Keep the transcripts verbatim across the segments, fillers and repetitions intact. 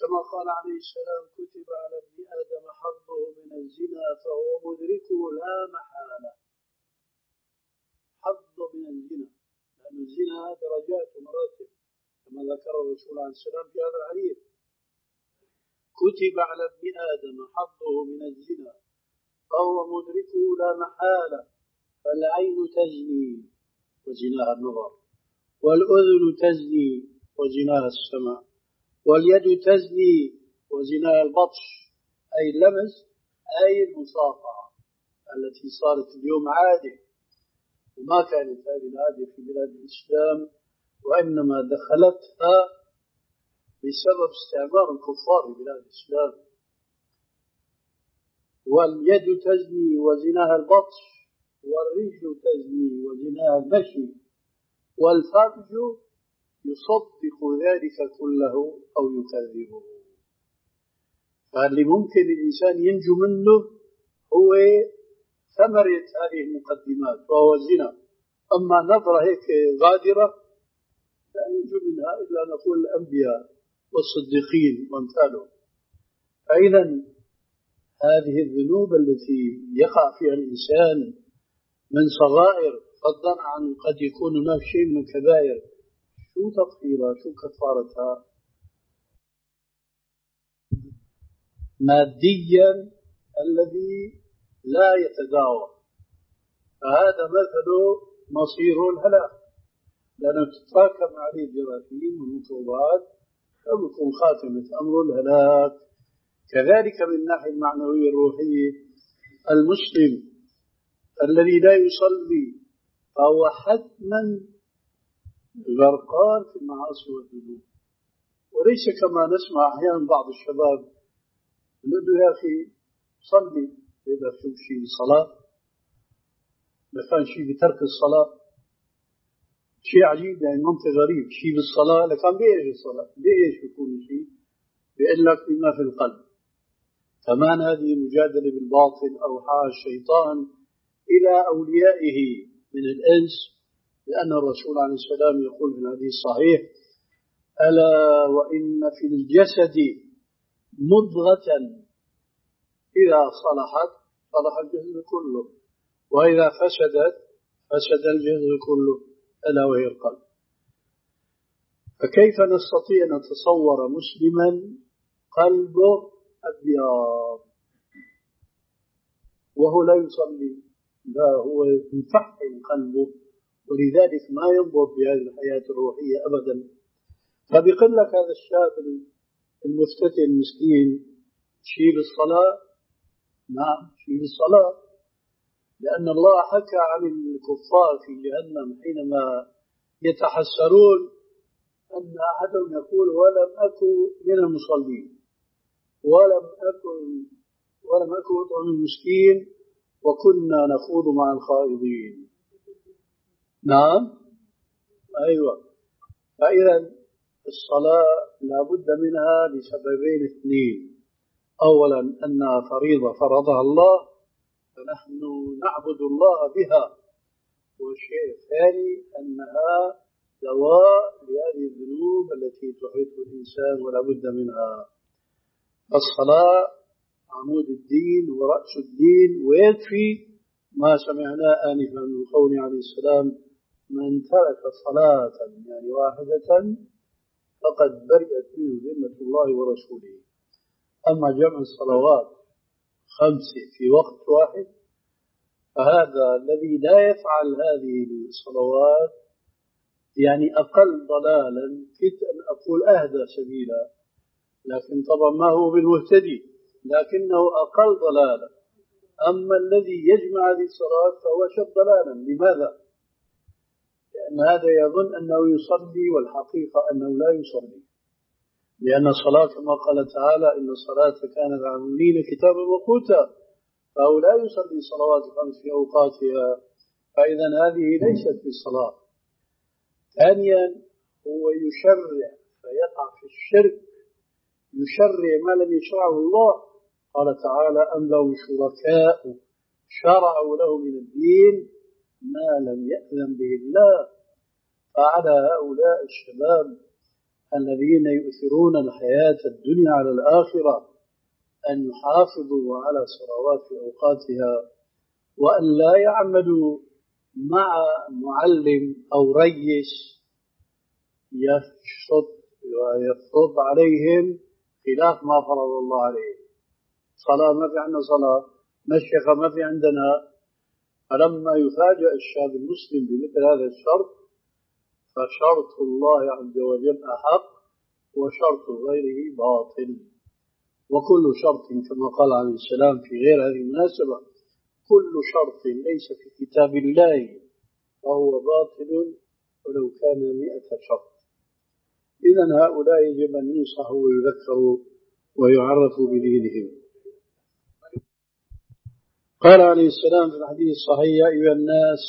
كما قال عليه السلام كتب على ابن آدم حظه من الزنا فهو مدركه لا محالة. حظه من الزنا، لأن الزنا درجات ومراتب كما ذكر الرسول عليه السلام في هذا الحديث. كتب على ابن آدم حظه من الزنا فهو مدركه لا محالة. فالعين تزني وزناها النظر، والأذن تزني وزناها السمع، واليد تزني وزناها البطش، أي اللمس، أي المصافحة التي صارت اليوم عادة، وما كانت هذه العادة في بلاد الإسلام، وإنما دخلتها بسبب استعمار الكفار في بلاد الإسلام. واليد تزني وزناها البطش، والرجل تزني وزناها المشي، والفرج يصدق ذلك كله أو يكذبه. فاللي ممكن الإنسان ينجو منه هو ثمرة هذه المقدمات وهو الزنا. أما نظرة هيك غادرة لا ينجو منها إلا نقول الأنبياء والصديقين وامثالهم. فإذا هذه الذنوب التي يقع فيها الإنسان من صغائر، فضلا عن قد يكون هناك شيء من الكبائر، شو تطهيرها شو كفارتها؟ ماديا الذي لا يتداوى، فهذا مثله مصير الهلاك، لأنه تتراكم عليه الجراثيم والميكروبات فبكون خاتمة أمر الهلاك. كذلك من الناحية المعنوية الروحية، المسلم الذي لا يصلي فهو حتما غرقان في المعاصي والذنوب. وليس كما نسمع أحيانا بعض الشباب نقول يا أخي صلي، إذا في شيء بالصلاة، ما كان شيء بترك الصلاة، شيء عجيب يعني منطق غريب، شيء بالصلاة لكن بإيش الصلاة؟ بإيش يكون شيء؟ بيقول لك بما في القلب. كمان هذه مجادلة بالباطل أو حال الشيطان إلى أوليائه من الإنس، لأن الرسول عليه السلام يقول في الحديث الصحيح: ألا وإن في الجسد مضغة إذا صلحت صلح الجسد كله، وإذا فسدت فسد الجسد كله، ألا وهي القلب. فكيف نستطيع أن نتصور مسلما قلبه أبيض وهو لا يصلي؟ لا، هو مفحم قلبه، ولذلك ما ينضب بهذه الحياة الروحية أبدا. فبيقول لك هذا الشاب المفتتن المسكين شيء بالصلاة، نعم شيء بالصلاة، لأن الله حكى عن الكفار في جهنم حينما يتحسرون أن أحدهم يقول: ولم أكن من المصلين، ولم أكن ولم أكن أطعم المسكين، وكنا نخوض مع الخائضين. نعم، أيوة. فإذا الصلاة لا بد منها لسببين اثنين: أولا أنها فريضة فرضها الله فنحن نعبد الله بها، والشيء الثاني أنها دواء لهذه الذنوب التي تحيط الإنسان ولا بد منها. الصلاة عمود الدين ورأس الدين، ويكفي ما سمعناه آنفا من قول عليه السلام: من ترك صلاة يعني واحدة فقد برئت منه ذمة الله ورسوله. أما جمع الصلوات خمسة في وقت واحد، فهذا الذي لا يفعل هذه الصلوات يعني أقل ضلالا، كنت أن أقول أهدى سبيلا، لكن طبعا ما هو بالمهتدي، لكنه أقل ضلالا. أما الذي يجمع هذه الصلوات فهو شد ضلالا. لماذا؟ لأن هذا يظن أنه يصلي والحقيقة أنه لا يصلي، لأن الصلاة كما قال تعالى: إن الصلاة كانت على المؤمنين كتابا موقوتا، فهو لا يصلي صلوات الخمس في أوقاتها، فإذا هذه ليست بالصلاة. ثانيا هو يشرع فيقع في الشرك، يشرع ما لم يشرعه الله. قال تعالى: أم لهم شركاء شرعوا له من الدين ما لم يأذن به الله. فعلى هؤلاء الشباب الذين يؤثرون الحياة الدنيا على الآخرة أن يحافظوا على صلوات في أوقاتها، وأن لا يعملوا مع معلم أو ريس يشرط ويفرض عليهم خلاف ما فرض الله عليهم. صلاة ما في عندنا صلاة، مشيخة ما في عندنا. فلما يفاجأ الشاب المسلم بمثل هذا الشرط فشرط الله عز وجل أحق وشرط غيره باطل. وكل شرط كما قال عليه السلام في غير هذه المناسبة: كل شرط ليس في كتاب الله فهو باطل ولو كان مئة شرط. إذن هؤلاء يجب أن ينصحوا ويذكروا ويعرفوا بدينهم. قال عليه السلام في الحديث الصحيح: يا أيها الناس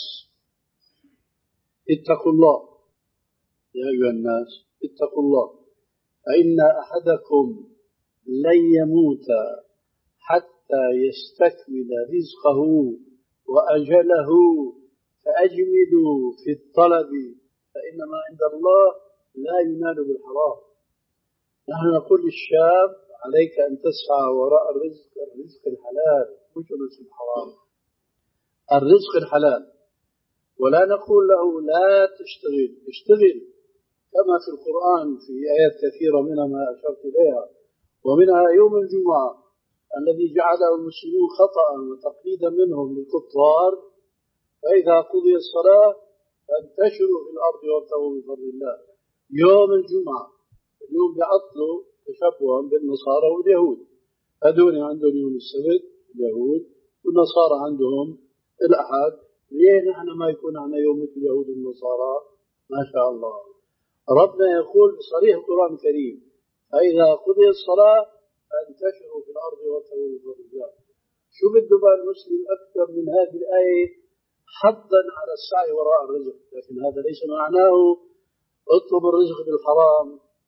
اتقوا الله، يا أيها الناس اتقوا الله، فإن أحدكم لن يموت حتى يستكمل رزقه وأجله، فأجمدوا في الطلب فإنما عند الله لا ينال بالحرام. نحن نقول للشاب: عليك أن تسعى وراء الرزق، الرزق الحلال مش الرزق الحرام، الرزق الحلال. ولا نقول له لا تشتغل، اشتغل كما في القرآن في آيات كثيرة منها ما أشرت إليها، ومنها يوم الجمعة الذي جعله المسلمون خطأ وتقليدا منهم للكفار: فإذا قضي الصلاة فانتشروا في الأرض وابتغوا من فضل الله. يوم الجمعة اليوم بيعطلوا تشبها بالنصارى واليهود، هذول عندهم يوم السبت اليهود، والنصارى عندهم الأحد. ليه نحن ما يكون عنا يوم مثل اليهود والنصارى؟ ما شاء الله. ربنا يقول بصريح القرآن الكريم: فإذا قضي الصلاة فانتشروا في الأرض وابتغوا من فضل الله. شو بده بقى المسلم أكثر من هذه الآية حظا على السعي وراء الرزق؟ لكن هذا ليس معناه اطلب الرزق بالحرام،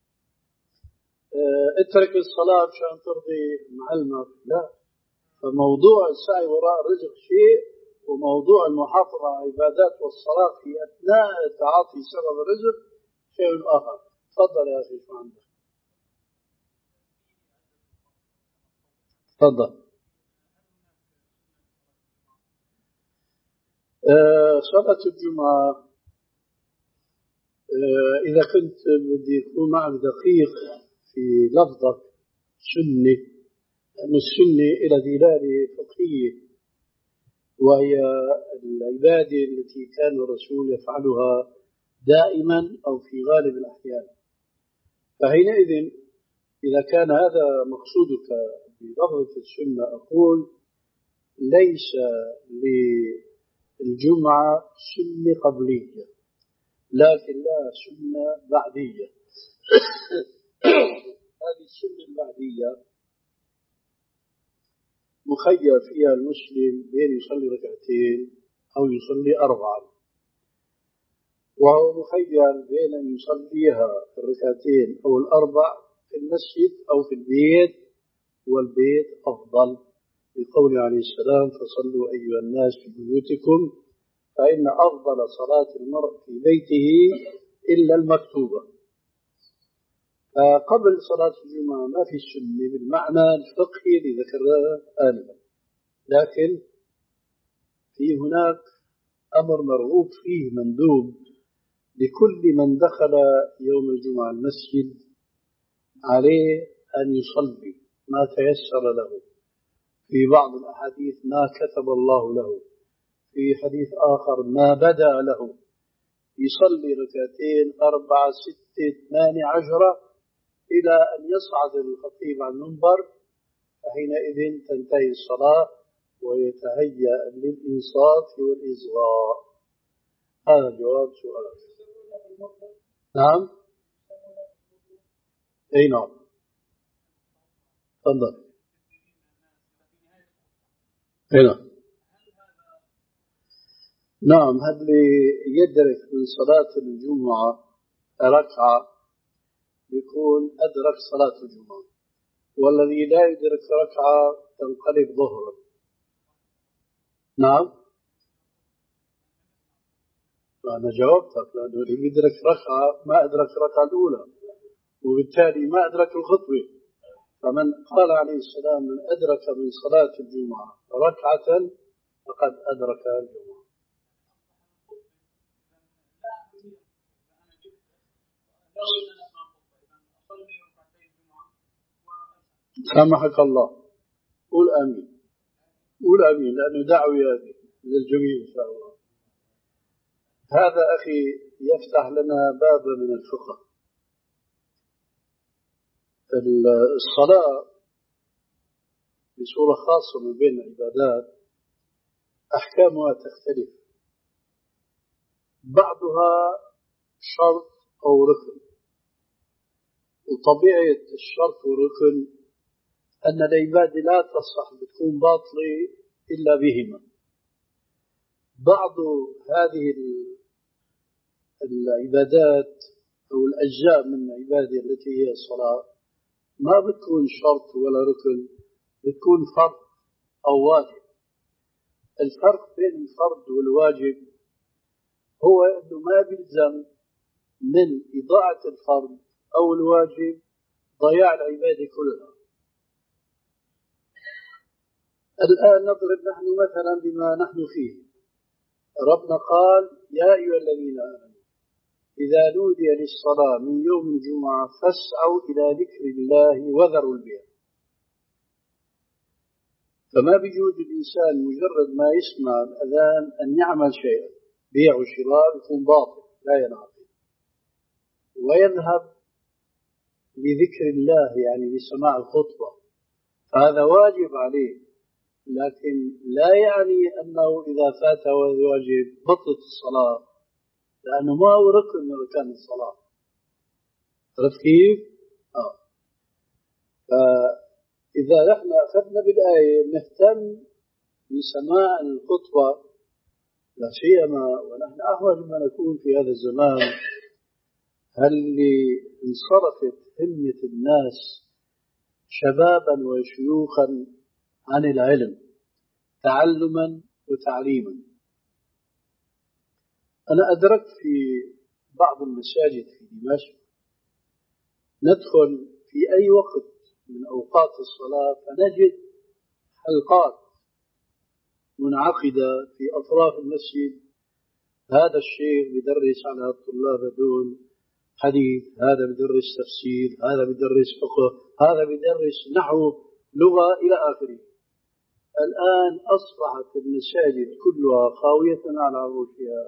اه اترك الصلاة عشان ترضي معلمك. لا، فموضوع السعي وراء الرزق شيء، وموضوع المحافظة على العبادات والصلاة في أثناء تعاطي سبب الرزق شيء آخر. تفضل يا أخي، شو عندك؟ تفضل. أه صلاة الجمعة، أه إذا كنت بدي يكون معك دقيق في لفظك سنة، لأن السنة إلى دلالة فقهية، وهي العبادة التي كان الرسول يفعلها دائما أو في غالب الأحيان. فحينئذ إذا كان هذا مقصودك بلفظة السنة، أقول ليس للجمعة سنة قبلية، لكن لا سنة بعدية. هذه السنة البعدية مخير فيها المسلم بين يصلي ركعتين أو يصلي أربعا، وهو مخير بين أن يصليها في الركعتين أو الأربع في المسجد أو في البيت، والبيت أفضل، لقول عليه السلام: فصلوا أيها الناس في بيوتكم فإن أفضل صلاة المرء في بيته إلا المكتوبة. قبل صلاة الجمعة ما في السنة بالمعنى الفقهي اللي ذكرناه آنفا، لكن في هناك أمر مرغوب فيه مندوب لكل من دخل يوم الجمعة المسجد، عليه أن يصلي ما تيسر له. في بعض الأحاديث ما كتب الله له، في حديث آخر ما بدأ له. يصلي ركعتين أربعة ستة ثمانية عشرة إلى أن يصعد الخطيب على المنبر، فحينئذ تنتهي الصلاة ويتهيأ للإنصات والإصغاء. هذا جواب سؤال. نعم، أي نعم، تفضل. أي نعم، نعم. هذا اللي يدرك من صلاة الجمعة ركعة يكون أدرك صلاة الجمعة، والذي لا يدرك ركعة تنقلب ظهرا. نعم، أنا جاوبتك، لأنه اللي يدرك ركعة ما أدرك الركعة الأولى، وبالتالي ما أدرك الخطبة. فمن قال عليه السلام من أدرك من صلاة الجمعة ركعة فقد أدرك الجمعة. سامحك الله، قول آمين، قول آمين، لأنه دعوة هذه للجميع إن شاء الله. هذا أخي يفتح لنا باب من الفقه. الصلاة بصورة خاصة من بين العبادات أحكامها تختلف، بعضها شرط أو ركن، وطبيعة الشرط والركن أن العبادة لا تصح بتكون باطلة إلا بهما. بعض هذه العبادات أو الأجزاء من العبادة التي هي الصلاة ما بتكون شرط ولا ركن، بتكون فرض أو واجب. الفرق بين الفرض والواجب هو أنه ما بيلزم من إضاعة الفرض أو الواجب ضياع العبادة كلها. الآن نضرب نحن مثلا بما نحن فيه. ربنا قال يا أيها الذين آمنوا إذا نودي للصلاة من يوم الجمعة فاسعوا إلى ذكر الله وذروا البيع. فما بيجوز الإنسان مجرد ما يسمع الأذان أن يعمل شيئا، بيع وشراء يكون باطل لا ينعقد، ويذهب لذكر الله يعني لسماع الخطبة، فهذا واجب عليه، لكن لا يعني أنه إذا فاته الواجب بطلت الصلاة، لأنه ما هو ركن من أركان الصلاة. عرفت كيف؟ آه. فإذا نحن أخذنا بالآية نهتم بسماع الخطبة، لا سيما ونحن أحوج ما نكون في هذا الزمان، هل انصرفت همة الناس شبابا وشيوخا عن العلم تعلما وتعليما. أنا أدركت في بعض المساجد في دمشق ندخل في أي وقت من أوقات الصلاة فنجد حلقات منعقدة في أطراف المسجد. هذا الشيخ بدرس على الطلاب دون حديث، هذا بدرس تفسير، هذا بدرس فقه، هذا بدرس نحو، لغة، إلى آخره. الآن أصبحت المساجد كلها خاوية على عروشها،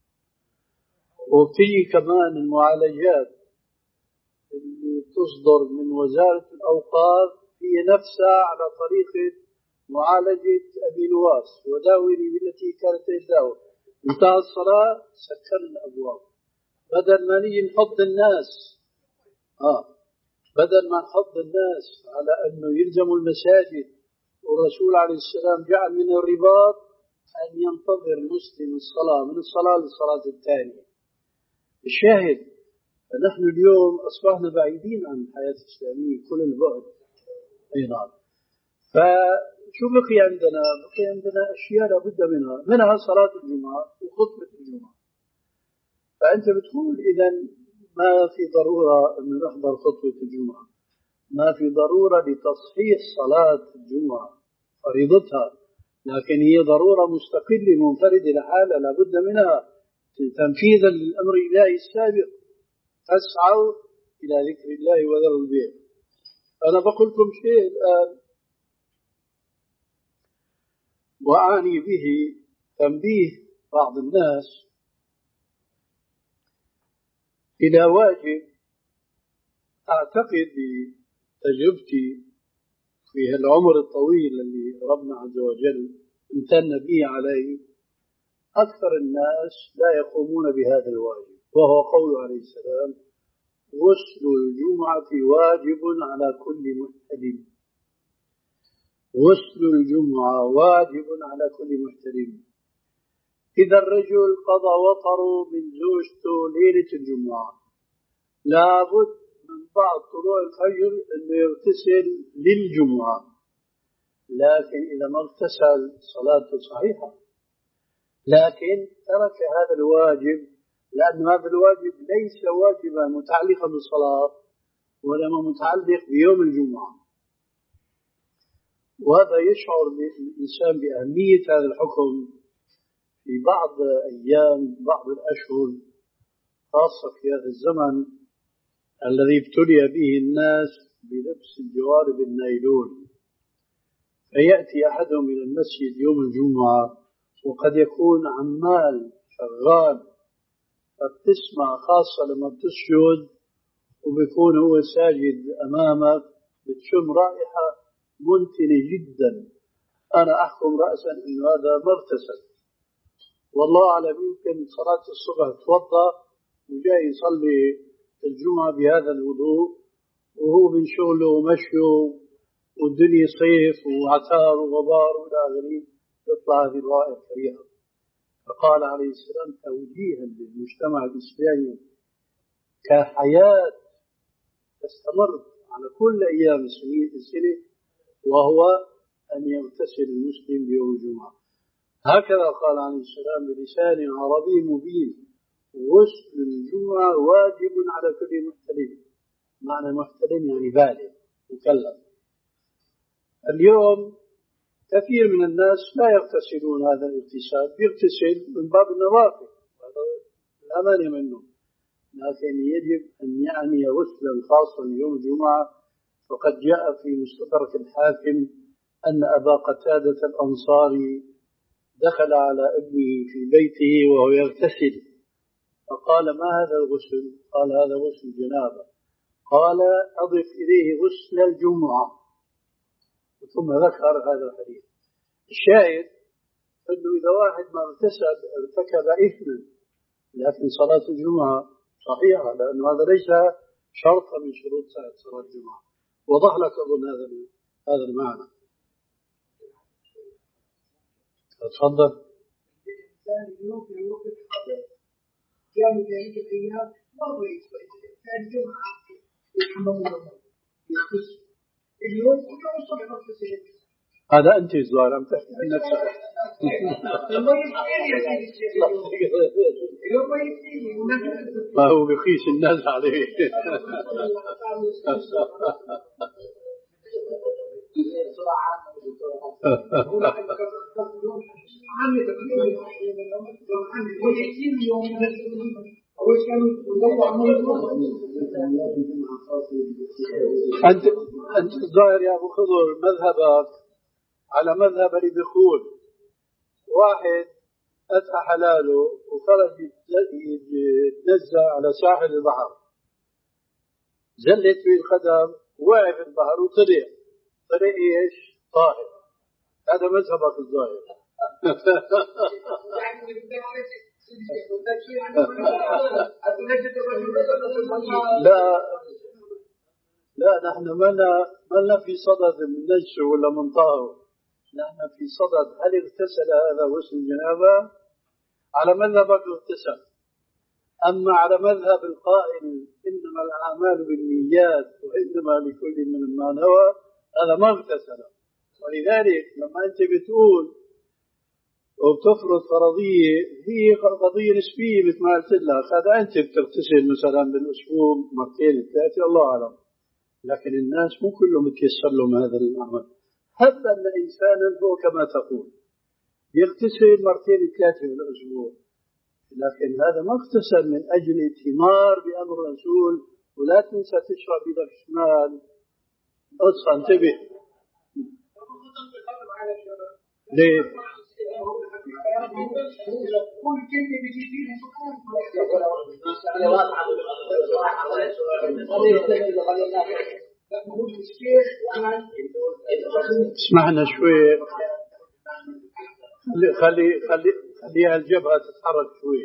وفي كمان المعالجات اللي تصدر من وزارة الأوقاف هي نفسها على طريقة معالجة أبي نواس، وداوني بالتي كانت تداوي. انتهى الصلاة سكرنا الأبواب، بدل ما نيجي نحض الناس آه بدل ما نحض الناس على أنه يلزموا المساجد، والرسول عليه السلام جعل من الرباط أن ينتظر المسلم الصلاة من الصلاة للصلاة الثانية. الشاهد نحن اليوم أصبحنا بعيدين عن الحياة الإسلامية كل البعد. أي نعم. فشو بقي عندنا؟ بقي عندنا أشياء لابد منها، منها صلاة الجمعة وخطبة الجمعة. فأنت بتقول إذن ما في ضرورة أن نحضر خطبة الجمعة، ما في ضرورة لتصحيح صلاة الجمعة فريضتها، لكن هي ضرورة مستقلة منفردة لحالها لابد منها تنفيذا للأمر الإلهي السابق، فاسعوا إلى ذكر الله وذروا البيع. أنا بقول لكم شيء الآن وأعني به تنبيه بعض الناس إلى واجب أعتقد بتجربتي في العمر الطويل الذي ربنا عز وجل امتن به عليه، أكثر الناس لا يقومون بهذا الواجب، وهو قول عليه السلام غسل الجمعة واجب على كل محتلم. غسل الجمعة واجب على كل محتلم. إذا الرجل قضى وطره من زوجته ليلة الجمعة لابد من بعد طلوع الفجر أنه يغتسل للجمعة، لكن إذا ما اغتسل صلاته صحيحة، لكن ترك هذا الواجب لأن هذا الواجب ليس واجبا متعلقا بالصلاة، وإنما متعلق بيوم الجمعة. وهذا يشعر الإنسان بأهمية هذا الحكم في بعض أيام بعض الأشهر، خاصة في هذا الزمن الذي ابتلي به الناس بلبس الجوارب النايلون. فيأتي أحدهم إلى المسجد يوم الجمعة وقد يكون عمال شغال، فبتسمع خاصة لما بتسجد وبيكون هو ساجد أمامك بتشم رائحة منتنة جدا. أنا أحكم رأسا إنه هذا مغتسل، والله أعلم يمكن صلاة الصبح توضأ وجاي يصلي الجمعة بهذا الوضوء وهو من شغله ومشيه والدنيا صيف وعتار وغبار وإلى آخره، تطلع هذه الرائحة الكريهة. فقال عليه السلام توجيها للمجتمع الإسلامي كحياة تستمر على كل أيام السنة، وهو أن يغتسل المسلم بيوم الجمعة. هكذا قال عليه السلام بلسان عربي مبين: غسل الجمعة واجب على كل محتلم. معنى محتلم يعني بالغ مكلف. اليوم كثير من الناس لا يغتسلون هذا الاغتسال، يغتسل من باب النظافة، هذا الأمانة منه، لكن يجب أن يعني غسلا خاصا يوم الجمعة. وقد جاء في مستدرك الحاكم أن أبا قتادة الأنصاري دخل على ابنه في بيته وهو يغتسل، فقال: ما هذا الغسل؟ قال: هذا غسل جنابة. قال: أضف إليه غسل الجمعة. ثم ذكر هذا الحديث. الشاهد أنه إذا واحد ما اغتسل ارتكب إثما، لكن صلاة الجمعة صحيحة، لأن هذا ليس شرطا من شروط صلاة الجمعة. وضح لك أظن هذا هذا المعنى. تفضل. الإنسان اليوم في وقت حاضر كان في هذه الأيام مرة يسوي الإنسان جمعة يحمل الله يغتسل اليوم كله الصبح يغتسل. هذا أنت الظاهر أم تحكي عن نفسك؟ الله يسلمني يا سيدي اليوم ما يسلمني ما هو بخيس الناس عليه. أنت أنت الظاهر يا أبو خضر مذهبك على مذهب اللي بيقول واحد أتى حلاله وخرج يتنزع على ساحل البحر، زلت في القدم وقع في البحر وطلع طلع إيش؟ طاهر. هذا مذهبك الظاهر. لا لا نحن ما لنا في صدد من نجسه ولا من طاهر، نحن في صدد هل اغتسل هذا غسل الجنابة؟ على مذهبك اغتسل. أما على مذهب القائل إنما الأعمال بالنيات وإنما لكل من ما نوى، هذا ما اغتسل. ولذلك لما أنت بتقول وبتفرض فرضية هي قضية نسبية مثل ما قلت لك، هذا أنت بتغتسل مثلا بالأسبوع مرتين ثلاثة الله أعلم، لكن الناس مو كلهم يتيسر لهم هذا العمل. هب أن إنسانا هو كما تقول يغتسل مرتين ثلاثة في الأسبوع، لكن هذا ما اغتسل من أجل ائتمار بأمر الرسول. ولا تنسى تشرب بيدك شمال. أصلا انتبه. ليه؟ اسمعنا شوي. خلي خلي خليها الجبهة تتحرك شوي.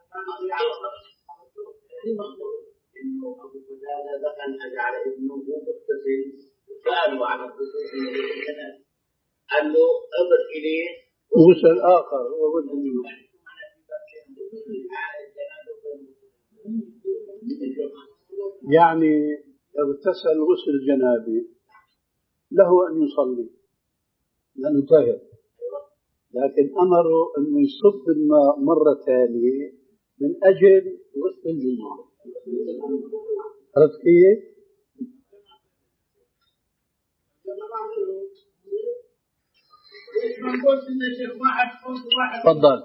إنه أبو قتادة دخل أجعل ابنه مغتسل سألوا عن الغسل قال له أضف إليه غسل آخر هو ولد منه. يعني اغتسل غسل الجنابة له أن يصلي لأنه طاهر، لكن أمره أنه يصب الماء مرة ثانية من أجل غسل الجمعة. عرفت كيف؟ تفضل.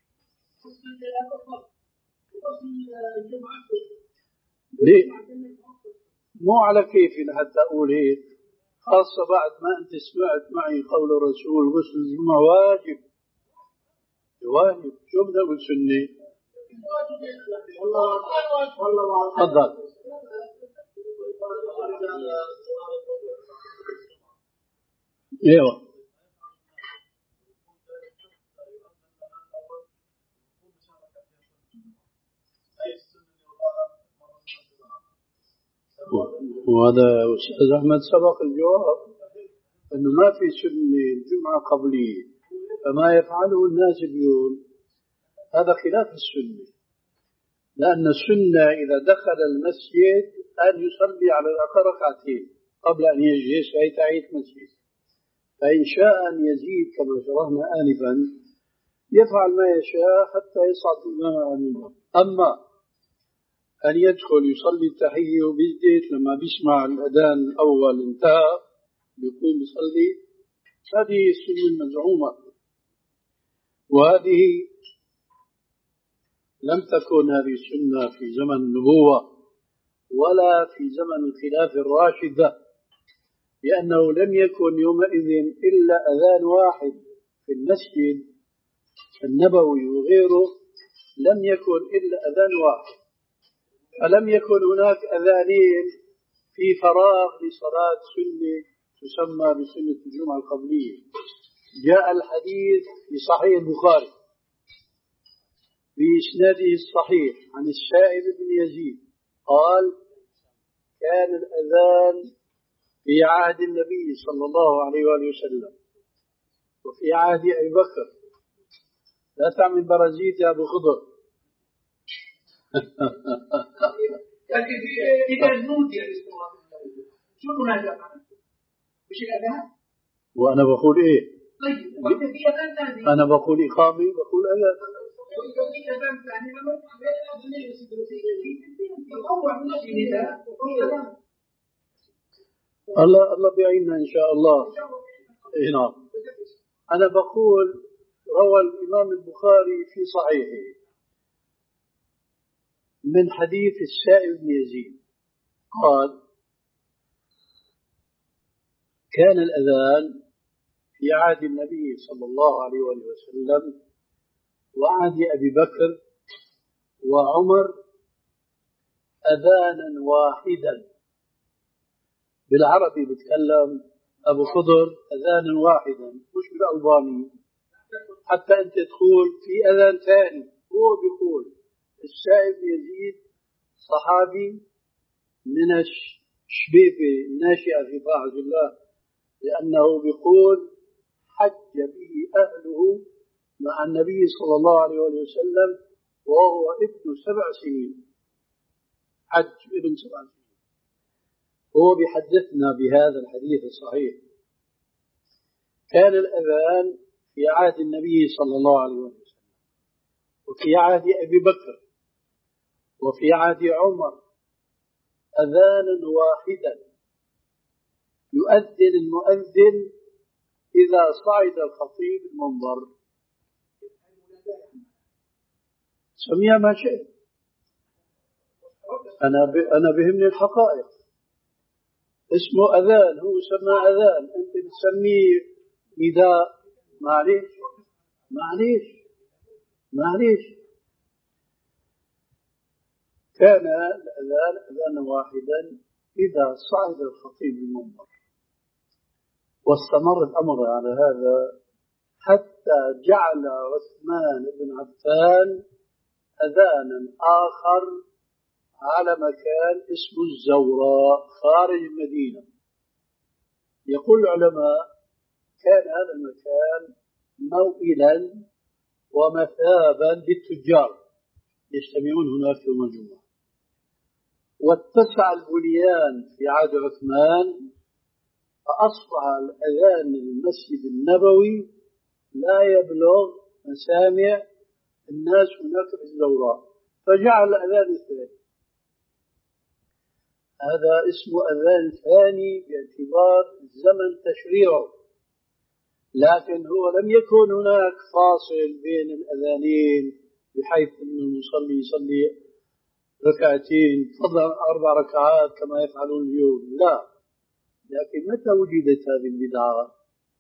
ليه؟ مو على كيفي لحتى أقول هيك، خاصة بعد ما أنت سمعت معي قول الرسول غسل الجمعة واجب واجب. شو بدي أقول سنة؟ تفضل. ايوه وهذا أستاذ أحمد سبق الجواب أنه ما في سنة الجمعة قبلية، فما يفعله الناس اليوم هذا خلاف السنة، لأن السنة إذا دخل المسجد أن يصلي على الأقل ركعتين قبل أن يجلس في تحية المسجد، فإن شاء أن يزيد كما شرحنا آنفا يفعل ما يشاء حتى يصعد الإمام على المنبر. أما أن يدخل يصلي التحية وبيجلس لما بيسمع الأذان الأول انتهى بيقوم يصلي، هذه السنة المزعومة، وهذه لم تكن هذه السنة في زمن النبوة ولا في زمن الخلافة الراشدة، لأنه لم يكن يومئذ إلا أذان واحد في المسجد النبوي وغيره، لم يكن إلا أذان واحد، فلم يكن هناك أذانين في فراغ لصلاة سنة تسمى بسنة الجمعة القبلية. جاء الحديث في صحيح البخاري بإسناده الصحيح عن السائب بن يزيد قال: كان الأذان في عهد النبي صلى الله عليه وآله وسلم وفي عهد أبي بكر. لا تعمل برازيت يا أبو خضر. لكن إذا نودي للصلاة شو المناسبة؟ مش الأذان؟ وأنا بقول إيه؟ طيب وأنت في أذان ثاني؟ أنا بقول إقامة بقول أذان. في أذان ثاني لما تعمل أذان يتطوع من أجل النداء وفي أذان. الله الله بيعيننا إن شاء الله. هنا أنا بقول روى الإمام البخاري في صحيحه من حديث السائب بن يزيد قال: كان الأذان في عهد النبي صلى الله عليه وسلم وعهد أبي بكر وعمر أذانا واحدا. بالعربي بتكلم أبو خضر أذانا واحدا، مش بالألباني، حتى أنت تقول في أذان ثاني. هو بيقول السائب يزيد صحابي من الشبيبة الناشئة في طاعة الله، لأنه بيقول حج به أهله مع النبي صلى الله عليه وسلم وهو ابن سبع سنين، حج ابن سبع سنين. هو بيحدثنا بهذا الحديث الصحيح: كان الأذان في عهد النبي صلى الله عليه وسلم وفي عهد أبي بكر وفي عهد عمر أذانا واحدا يؤذن المؤذن إذا صعد الخطيب المنبر. سميها ما شئت، أنا ب... أنا بهمني الحقائق. اسمه أذان، هو سمى أذان، أنت بتسميه نداء. معليش معليش معليش كان الأذان أذانا واحدا إذا صعد الخطيب المنبر، واستمر الأمر على هذا حتى جعل عثمان بن عفان أذانا آخر على مكان اسمه الزوراء خارج المدينة. يقول العلماء كان هذا المكان موئلا ومثابا للتجار يجتمعون هناك يوم الجمعة، واتسع البنيان في عهد عثمان فأصبح الأذان المسجد النبوي لا يبلغ مسامع الناس هناك في الزوراء، فجعل الأذان الثاني. هذا اسم أذان ثاني باعتبار زمن تشريعه، لكن هو لم يكن هناك فاصل بين الأذانين بحيث أن المصلي يصلي ركعتين فضلا أربع ركعات كما يفعلون اليوم، لا. لكن متى وجدت هذه البدعة؟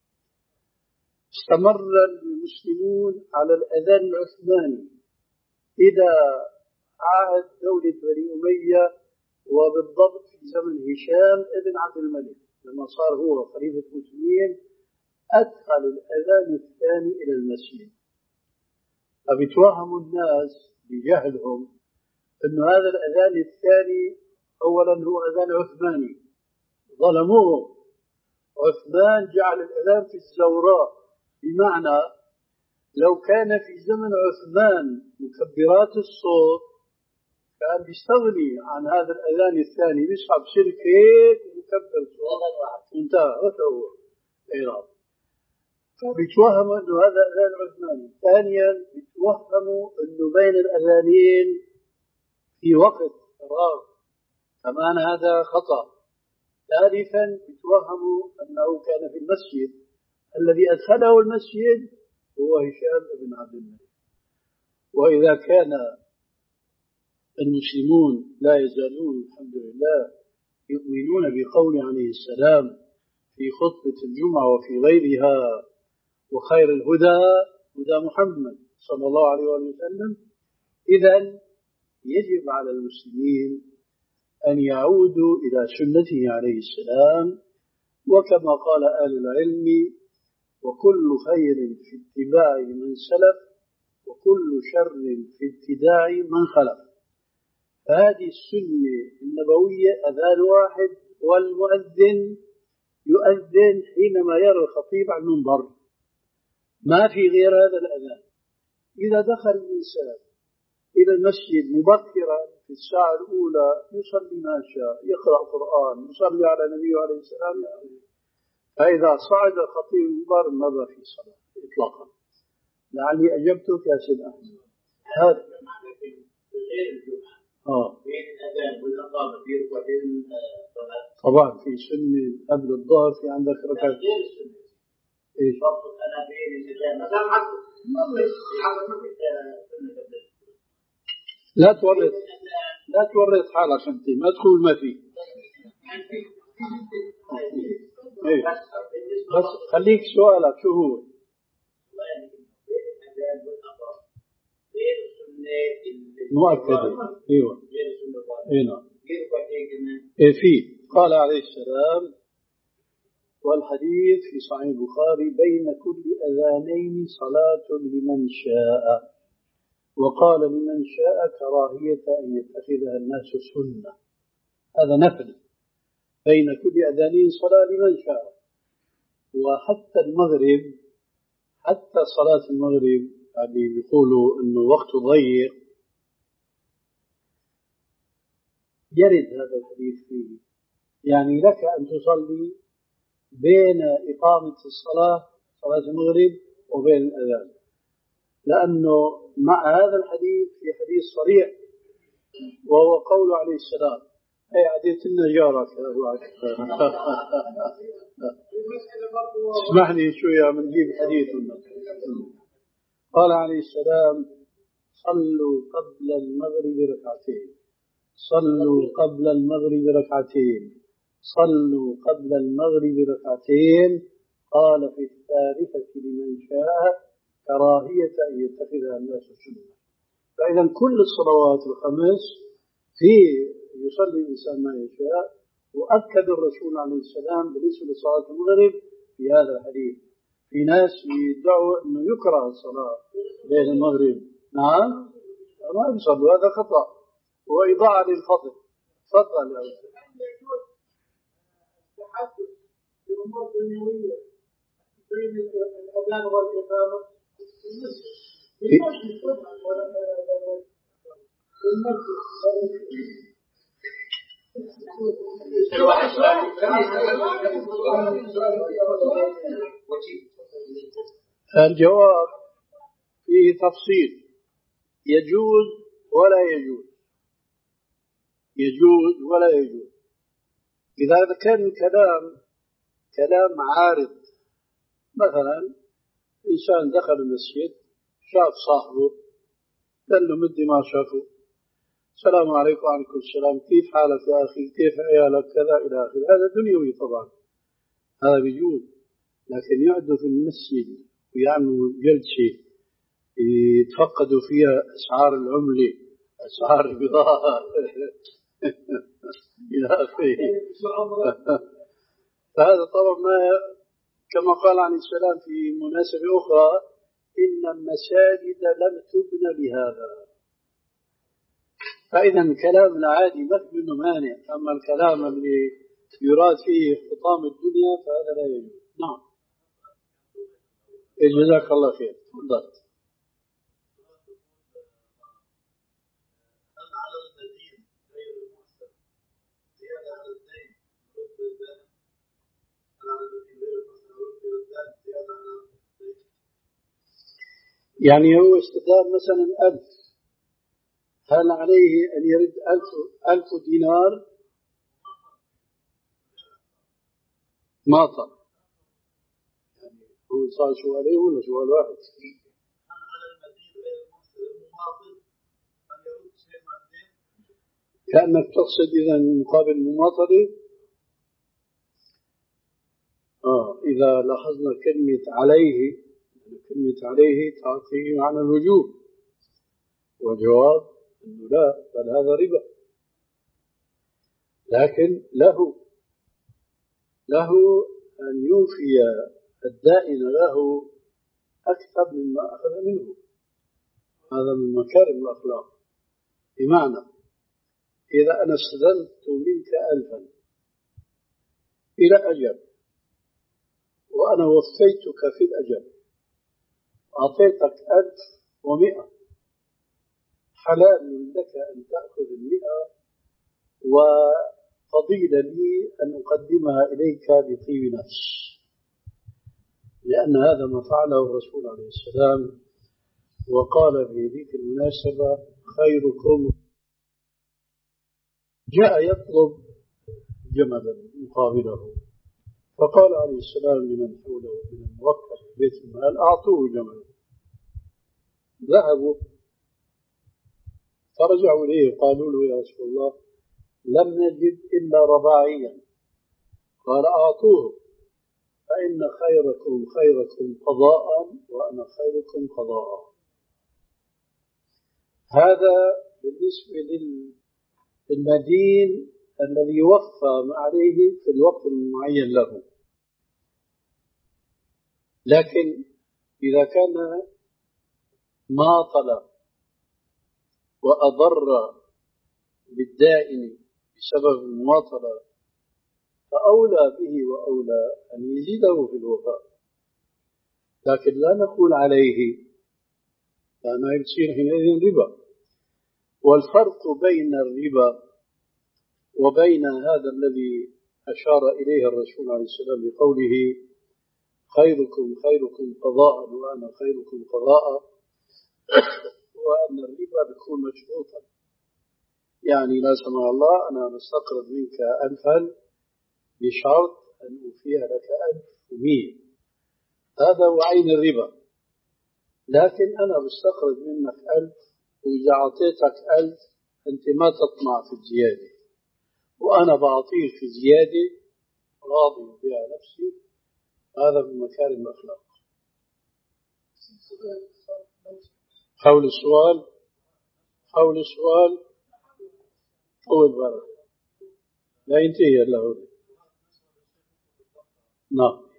استمر المسلمون على الأذان العثماني إذا عهد دولة بني أمية، وبالضبط في زمن هشام ابن عبد الملك لما صار هو خليفة المسلمين أدخل الأذان الثاني إلى المسجد. فبيتوهموا الناس بجهلهم أن هذا الأذان الثاني أولا هو أذان عثماني، ظلموه. عثمان جعل الأذان في الزوراء، بمعنى لو كان في زمن عثمان مكبرات الصوت كان بيستغني عن هذا الأذان الثاني، بيسحب سلك هيك ومكبر صوت انتهى وتهو إيران. فبيتوهموا أنه هذا أذان عثماني. ثانيا بيتوهموا أنه بين الأذانين في وقت فراغ، كمان هذا خطأ. ثالثا بيتوهموا أنه كان في المسجد، الذي أدخله المسجد هو هشام بن عبد الملك. وإذا كان المسلمون لا يزالون الحمد لله يؤمنون بقول عليه السلام في خطبة الجمعة وفي غيرها وخير الهدى هدى محمد صلى الله عليه وسلم، إذن يجب على المسلمين أن يعودوا إلى سنته عليه السلام. وكما قال أهل العلم: وكل خير في اتباع من سلف، وكل شر في ابتداع من خلف. فهذه السنة النبوية أذان واحد، والمؤذن يؤذن حينما يرى الخطيب على المنبر، ما في غير هذا الأذان. إذا دخل الإنسان إلى المسجد مبكرا في الساعة الأولى يصلي ما شاء، يقرأ قرآن، يصلي على النبي عليه السلام، فإذا صعد الخطيب المنبر ما بقى في صلاة إطلاقا. لعلي أجبتك يا سيد أحمد. هذا آه. بين الأذان والإقامة في ركعتين صلاة. طبعا في سنة قبل الظهر، في عندك ركعة. غير السنة. إيش؟ فرض أنا بين الأذان مثلا عصر. لا تورط لا تورط حالك أنت، ما تقول ما في. إيه؟ بس خليك سؤالك شو هو؟ مؤكدة. ايوه هنا إيه في قال عليه السلام، والحديث في صحيح البخاري: بين كل أذانين صلاة لمن شاء. وقال: لمن شاء كراهية أن يتخذها الناس سنة. هذا نفل. بين كل أذانين صلاة لمن شاء. وحتى المغرب، حتى صلاة المغرب اللي بيقولوا إنه وقت ضيق، يرد هذا الحديث فيه. يعني لك أن تصلي بين إقامة الصلاة صلاة المغرب وبين الأذان، لأنه مع هذا الحديث في حديث صريح وهو قول عليه السلام: أي عديت النجارة. اسمح لي شوية من جيب حديث. قال عليه السلام: صلوا قبل المغرب ركعتين، صلوا قبل المغرب ركعتين، صلوا قبل المغرب ركعتين. قال: في الثالثة لمن شاء كراهية أن يتخذها الناس سنة. فإذا كل الصلوات الخمس في يصلي الإنسان ما يشاء. وأكد الرسول عليه السلام بالنسبة لصلاة المغرب في هذا الحديث. في ناس يدعوا أنه يكره الصلاة بين المغرب، نعم ما يصلوا، هذا خطأ وإضاعة للفضل. تفضل يا أستاذ. تحدث في أمور دنيوية بين الأذان والإقامة في المسجد طبعا ولا في المسجد. الجواب فيه تفصيل: يجوز ولا يجوز، يجوز ولا يجوز. إذا كان الكلام كلام عارض، مثلا إنسان دخل المسجد شاف صاحبه قال له مدي ما شافه، السلام عليكم وعليكم السلام، كيف حالك يا أخي، كيف عيالك، كذا إلى آخره. هذا دنيوي طبعا، هذا بيجوز. لكن يقعدوا في المسجد ويعملوا جلسة يتفقدوا فيها أسعار العملة، أسعار البضاعة إلى آخره. فهذا طبعا ما، كما قال عليه السلام في مناسبة أخرى: إن المساجد لم تبنى لهذا. فإذا الكلام العادي ما في منه مانع، أما الكلام اللي يراد فيه خطام الدنيا فهذا لا يجوز. نعم. جزاك الله خير. تفضل. يعني هو استدار مثلا ألف، هل عليه أن يرد ألف, ألف دينار؟ ماطر يعني هو صار سؤالين ولا سؤال واحد؟ كأنك تقصد إذا مقابل المماطلة. آه إذا لاحظنا كلمة عليه، كلمة عليه تعطي معنى الوجوب، والجواب أنه لا، بل هذا ربا. لكن له له أن يوفي الدائن له أكثر مما أخذ منه. هذا من مكارم الأخلاق. بمعنى إذا أنا استدنت منك ألفا إلى أجل وأنا وفيتك في الأجل، أعطيتك ألف ومئة، حلال لك أن تأخذ المئة وفضيل لي أن أقدمها إليك بطيب نفس، لأن هذا ما فعله الرسول عليه السلام. وقال في ذيك المناسبة: خيركم جاء يطلب جملا مقابله، فقال عليه السلام لمن حوله من الموكل بيت المال: أعطوه جملا. ذهبوا فرجعوا إليه قالوا له: يا رسول الله لم نجد إلا رباعيا. قال: أعطوه، فإن خيركم خيركم قضاء وأنا خيركم قضاء. هذا بالنسبة للمدين الذي يوفى ما عليه في الوقت المعين له. لكن إذا كان ما طلب وأضر بالدائن بسبب المماطلة فأولى به وأولى أن يزيده في الوفاء، لكن لا نقول عليه، لأنه يصير حينئذ ربا. والفرق بين الربا وبين هذا الذي أشار إليه الرسول عليه السلام بقوله: خيركم خيركم قضاء وأنا خيركم قضاء، وأن الربا بيكون مشروطا، يعني لا سمح الله أنا بستقرض منك ألفا بشرط أن أوفيها لك ألف ومئة، هذا هو عين الربا. لكن أنا بستقرض منك ألف وإذا أعطيتك ألف أنت ما تطمع في الزيادة، وأنا بعطيك في زيادة راضي بها نفسي. هذا من مكارم الأخلاق. حول السؤال حول السؤال طول بالك لا ينتهي إلا هو. نعم.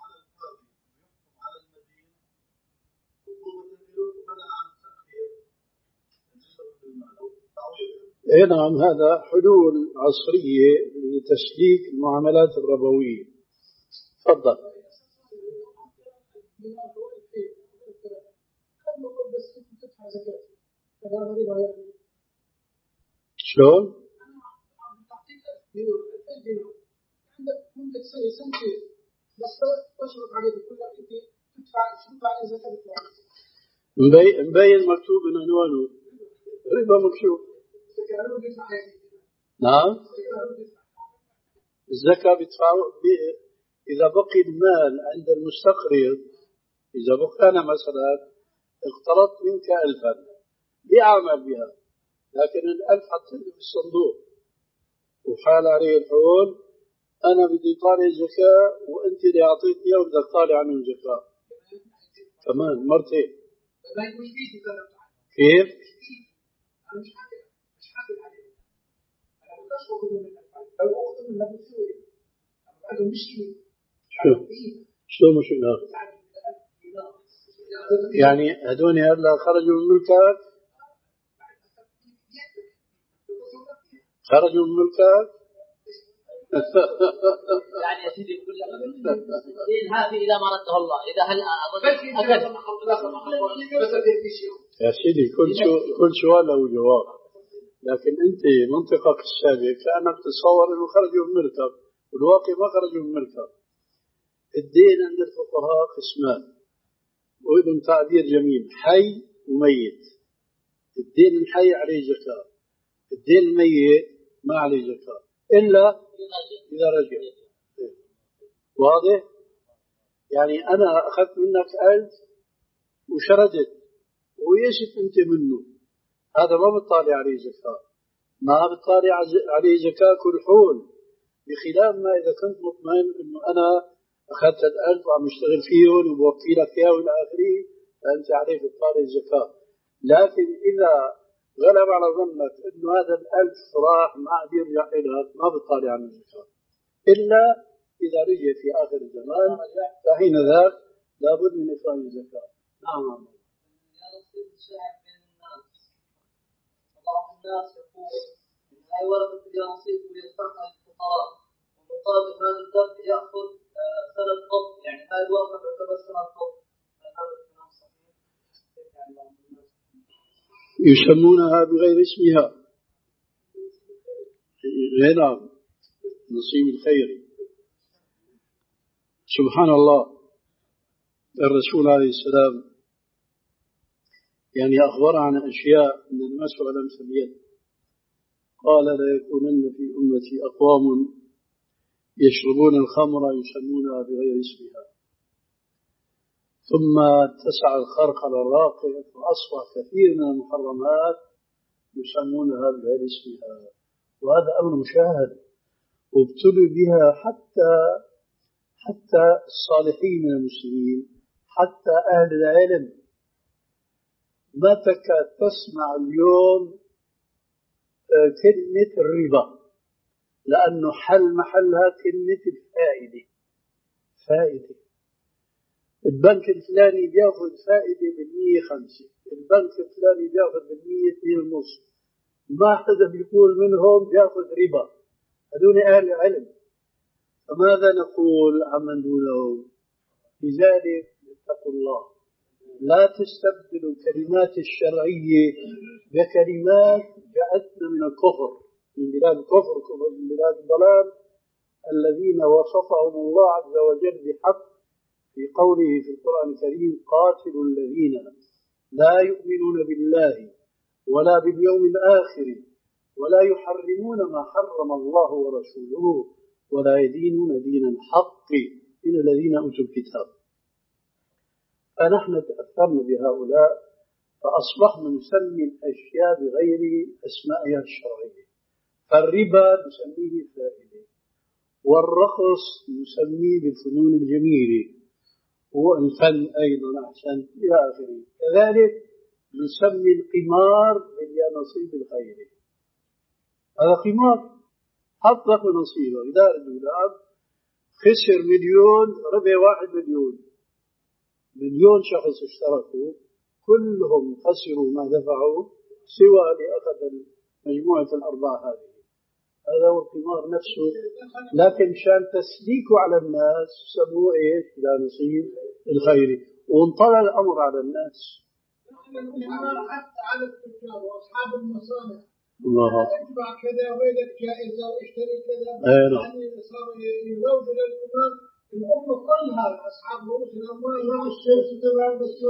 اي نعم، هذا حلول عصرية لتسليك المعاملات الربوية. تفضل. شلون؟ ممكن تسوي سنتين بس تشرط عليه كل انت تدفع تدفع على زكاه. مبين مكتوب من عنوانه ربا مكشوف. نعم. الزكاة بيدفعوا إذا بقي المال عند المستقرض. إذا بقي أنا مثلا اقترضت منك ألفا لأعمل بها، لكن الألف حطيته في الصندوق وحال عليه الحول، أنا بدي طالع الزكاة وأنت اللي أعطيتني إياه وبدك طالع عنه الزكاة كمان مرتين. كيف؟ أنا مش حاكي مش حاكي عليه. أنا بديش أخذ من لو أخذ من لابد سوي. أنا بعده مش شو شو مش النار؟ يعني هدول هلا خرجوا من ملكك؟ خرجوا من ملكك؟ يعني يا سيدي بقول لك هذه إذا ما رده الله إذا هل يا سيدي كل شو كل سؤال له جواب، لكن أنت منطقك السابق كأنك تتصور إنه خرجوا من ملكك والواقع ما خرجوا من ملكك. الدين عند الفقهاء قسمان، وابن تعبير جميل، حي وميت. الدين الحي عليه زكاة، الدين الميت ما عليه زكاة إلا إذا رجع. واضح؟ يعني أنا أخذت منك ألف وشردت ويشف أنت منه، هذا ما بتطالع عليه زكاة، ما بتطالع عليه زكاة كل حول، بخلاف ما إذا كنت مطمئن إنه أنا أخذت الألف وعم اشتغل فيهم وبوكي لك إياه والى آخره، فأنت عليك تطالع الزكاة. لكن إذا غلب على ظنك إنه هذا الألف راح ما عاد يرجع إليك، ما بتطالع عن الزكاة إلا إذا رجع في آخر الزمان، فحين ذاك لابد من إخراج الزكاة. نعم. لا يصير الشاعر بين الناس، بعض الناس يقول إن هاي ورقة اليانصيب ويدفعها للفقراء، ومقابل هذا الدفع يأخذ سنة قط، يعني هاي الورقة تعتبر سنة قط. هذا الكلام صحيح؟ يسمونها بغير اسمها. نعم، نصيب الخير. سبحان الله، الرسول عليه السلام يعني أخبر عن أشياء من المسح ولمس اليد. قال لا يكونن في أمتي أقوام يشربون الخمر يسمونها بغير اسمها، ثم اتسع الخرق على الراقع فأصبح كثير من المحرمات يسمونها بغير اسمها. وهذا أمر مشاهد، وابتلوا بها حتى حتى الصالحين من المسلمين، حتى أهل العلم. ما تكاد تسمع اليوم كلمة الربا، لأنه حل محلها كلمة الفائدة. فائدة، البنك الفلاني بياخذ فائدة بالمية خمسة، البنك الفلاني بياخذ بالمية اثنين ونص، ما حدا بيقول منهم بياخذ ربا، هذول أهل العلم. فماذا نقول عمن دونهم؟ لذلك اتقوا الله، لا تستبدلوا الكلمات الشرعية بكلمات جاءتنا من الكفر، من بلاد الكفر، من بلاد الضلال، الذين وصفهم الله عز وجل بحق في قوله في القرآن الكريم: قاتلوا الذين لا يؤمنون بالله ولا باليوم الآخر ولا يحرمون ما حرم الله ورسوله ولا يدينون دين الحق من الذين أوتوا الكتاب. فنحن تأثرنا بهؤلاء فأصبحنا نسمي الأشياء بغير أسمائها الشرعية. فالربا نسميه فائدة، والرخص نسميه بالفنون الجميلة، والفن أيضا أحسن إلى آخره. كذلك نسمي القمار باليانصيب الخيري، هذا قمار، حط لك نصيبه إذا الدولاب خسر مليون ربع واحد مليون، مليون شخص اشتركوا كلهم خسروا ما دفعوا سوى لأخذ مجموعة الأرباح هذه. هذا هو القمار نفسه، لكن شان تسليكوا على الناس سموه إيش؟ لا نصيب الخيري، وانطلع الأمر على الناس. حتى على التجار وأصحاب المصانع، الله ادفع كذا ويلك جائزة واشتري كذا، يعني صار يروج للقمار. الأمة كلها أصحاب رؤوس الأموال مع الشيخ تبع الدستور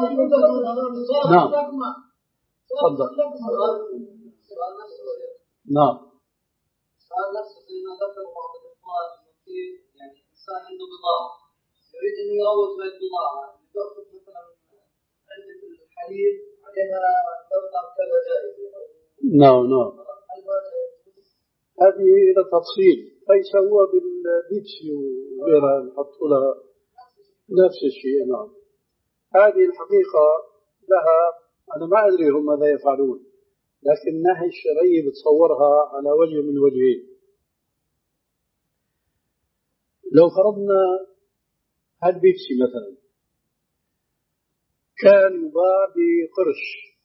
نعم. تفضل. نعم. سؤال نفسه زي ما ذكر بعض الإخوان يعني إنسان عنده بضاعة يريد أن يروج هذه البضاعة، يأخذ مثلا علبة الحليب عليها مبلغ كذا جائزة. نعم نعم. هذه إلى تفصيل، فيسوى بالبيبسي وغيرها نحط لها نفس الشيء. نعم. هذه الحقيقة لها، أنا ما أدري هم ماذا يفعلون، لكن الناحية الشرعية بتصورها على وجه من وجهين. لو فرضنا هالبيبسي مثلا كان يباع بقرش،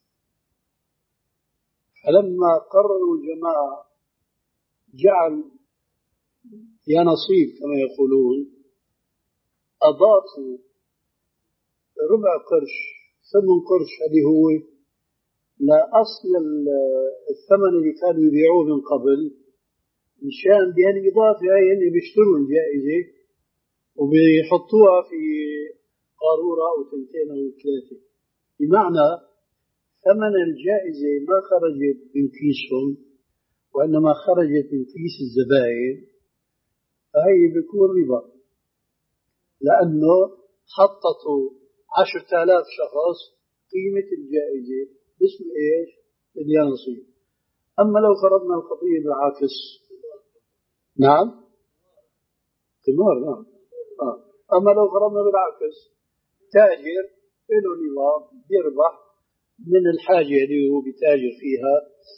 فلما قرروا الجماعة جعل يا نصيب كما يقولون، أضافوا ربع قرش ثمن قرش اللي هو لا أصل الثمن اللي كانوا يبيعوه من قبل، مشان بهالإضافة هاي اللي بيشتروا الجائزة وبيحطوها في قارورة أو تنتين أو ثلاثة، بمعنى ثمن الجائزة ما خرجت من كيسهم وإنما خرجت من كيس الزبائن، فهي بيكون ربا، لأنه حطته عشرة آلاف شخص قيمة الجائزة باسم إيش؟ اليانصيب. أما لو فرضنا القضية بالعكس، نعم قمار، نعم آه. أما لو فرضنا بالعكس، تاجر له نظام يربح من الحاجة اللي هو بتاجر فيها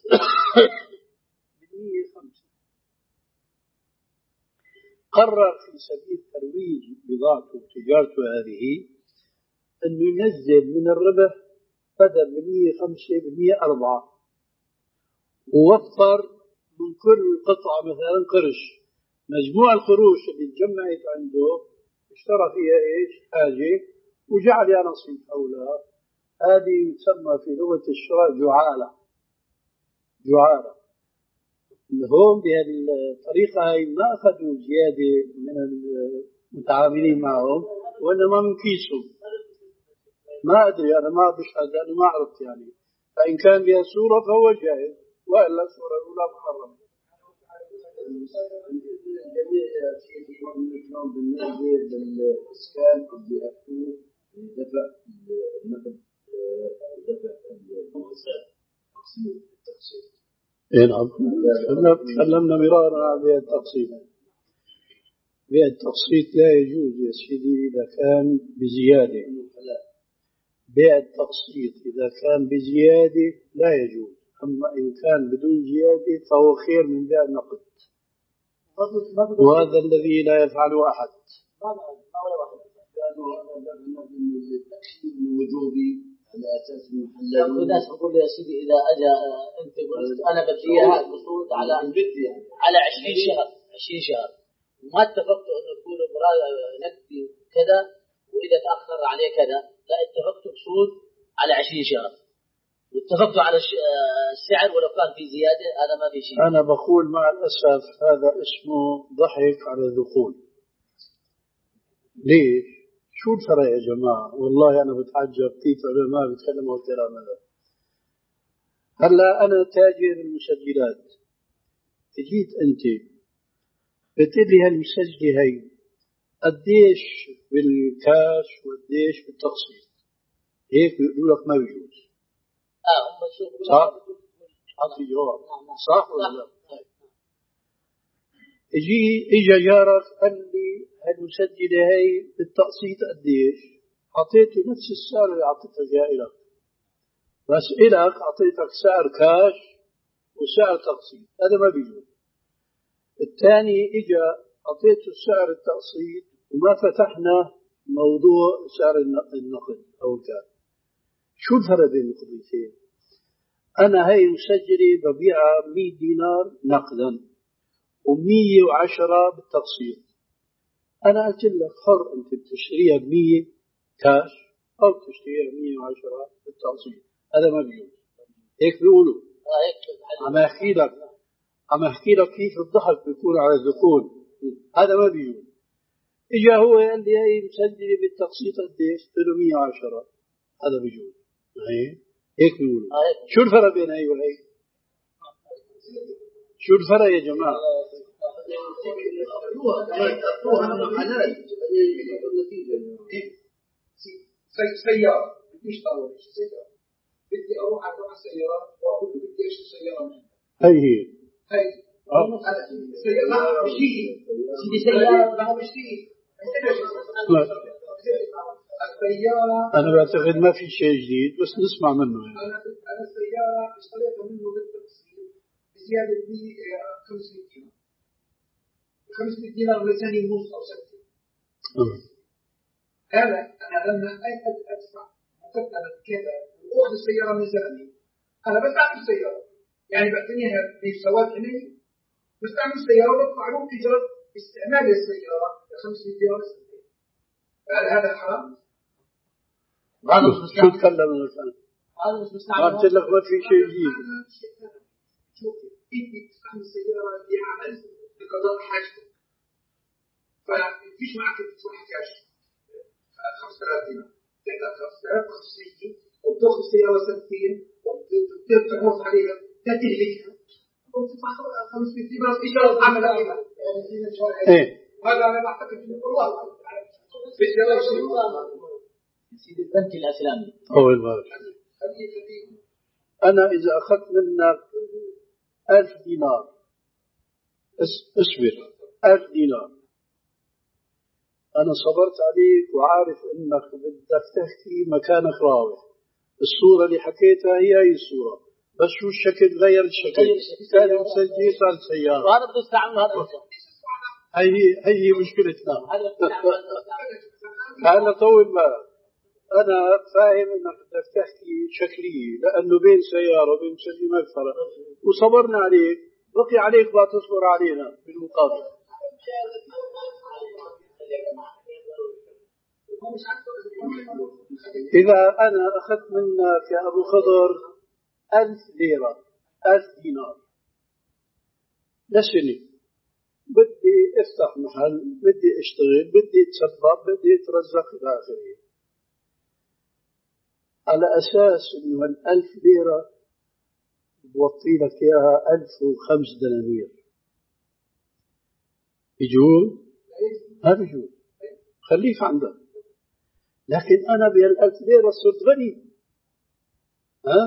بالمية خمسة، قرر في سبيل ترويج بضاعته وتجارته هذه أنه ينزل من الربح بدل بالمية خمسة بالمية أربعة، ووفر من كل قطعة مثلا قرش، مجموع القروش اللي تجمعت عنده اشترى فيها ايش؟ حاجة، وجعل يا نصيب حولها. هذه يسمى في لغة الشراء جعالة. جعالة هم بهالطريقة هاي ما أخذوا زيادة من المتعاملين معهم وإنما من كيسهم. ما أدري، أنا ما بشهد لأنه ما عرفت يعني، فإن كان بها صورة فهو جائز، وإلا الصورة الأولى محرمة. الجميع شيء بالنسبة للإسكان اللي أفتوه دفع النقد، دفع التقسيط التقسيط. إيه نعم، تكلمنا مرارا عن بيع التقسيط. بيع التقسيط لا يجوز يا سيدي إذا كان بزيادة. بيع التقسيط إذا كان بزيادة لا يجوز، أما إن كان بدون زيادة فهو خير من بيع النقد، وهذا الذي لا يفعله أحد. التقسيط الوجوبي على أساس المحلل. الناس تقول يا سيدي إذا أجا أنت قلت أنا بدي إياها المفروض على على عشرين شهر عشرين شهر وما اتفقتوا أن تكونوا نقدي كذا وإذا تأخر عليه كذا، لا اتفقتوا بصوت على عشرين شهر واتفقتوا على السعر ولو كان في زيادة، هذا ما في شيء. أنا بقول مع الأسف هذا اسمه ضحك على الذقون. ليش؟ شو الفرق يا جماعة؟ والله أنا بتعجب كيف علماء بيتكلموا الكلام هذا. هلا أنا تاجر المسجلات، جيت أنت بتقول لي هالمسجلة هي قديش بالكاش وقديش بالتقسيط، هيك بيقولوا لك ما بيجوز. آه هم شوف صح؟ أعطي جواب صح ولا لا؟ اجي اجا جارك قال لي هالمسجلة هي بالتقسيط قديش؟ أعطيته نفس السعر اللي أعطيته جائلك، بس إلك أعطيتك سعر كاش وسعر تقسيط، هذا ما بيجوز. الثاني اجا أعطيته سعر التقسيط وما فتحنا موضوع سعر النقد أو الكاش. شو الفرق بين القضيتين؟ أنا هاي مسجلة ببيعها مية دينار نقدا ومية وعشرة بالتقسيط، أنا قلت لك حر أنت بتشتريها بمية كاش أو بتشتريها بمية وعشرة بالتقسيط، هذا ما بيجوز. هيك بيقولوا. عم أحكي لك عم أحكي لك كيف الضحك بيكون على الذقون، هذا ما بيجوز. إجا هو قال لي هاي مسجلة بالتقسيط قديش؟ قلت له مية وعشرة، هذا بيجوز. هيك بيقولوا. شو الفرق بين هاي وهي؟ شو الفرق يا جماعة؟ سيارة بدي اشتغل سيارة بدي اروح على نوع سيارة واقول له بدي اشتري سيارة من هي هي هي سيارة شيء سيدي سيارة ما هو شيء السيارة أنا بعتقد ما في شيء جديد بس نسمع منه يعني. أنا أنا السيارة اشتريتها منه بالتقسيط بزيادة ب خمسمية دينار خمسمية دينار لسنة ونص أو سنتين. هذا أنا لما أدفع مقدما كذا وأخذ السيارة من زمني أنا بستعمل السيارة يعني بعتنيها بسواد عيني بستعمل السيارة وبدفع له إجرة استعمال السيارة ب خمسمية دينار سنتين. هل هذا حرام؟ شو تكلم الآن؟ هذا مش مستعمل. قلت لك ما في شيء جديد. شوف أنت تستعمل السيارة لعمل لقضاء حاجتك ففيش معك تروح كاش خمسة آلاف دينار تعطى خمسة آلاف وخمسمية وبتاخذ السيارة سنتين وبتعوض عليها تهلكها وبتدفع خمسمية دينار إجارة عمل عليها. إيه هذا أنا بعتقد والله سيد البنك الإسلامي. أول مرة. أنا إذا أخذت منك ألف دينار اصبر ألف دينار أنا صبرت عليك وعارف إنك بدك تحكي مكانك راوح الصورة اللي حكيتها هي هي الصورة بس شو الشكل غير الشكل كان مسجل صار سيارة وهذا بده يستعمل هذا هي هي مشكلتنا. أنا طول ما أنا فاهم إنك بدك تحكي شكلية لأنه بين سيارة وبين مسجل ما فرق وصبرنا عليك بقي عليك لا تصبر علينا بالمقابل. إذا أنا أخذت منك يا أبو خضر ألف ليرة ألف دينار لسنة بدي افتح محل بدي اشتغل بدي اتسبب بدي اترزق إلى آخره على أساس إنه الألف ليرة بوطي لك إياها ألف وخمس دنانير يجوز؟ ما بيجوز خليك عندك لكن أنا بهالألف ليرة صرت غني. ها؟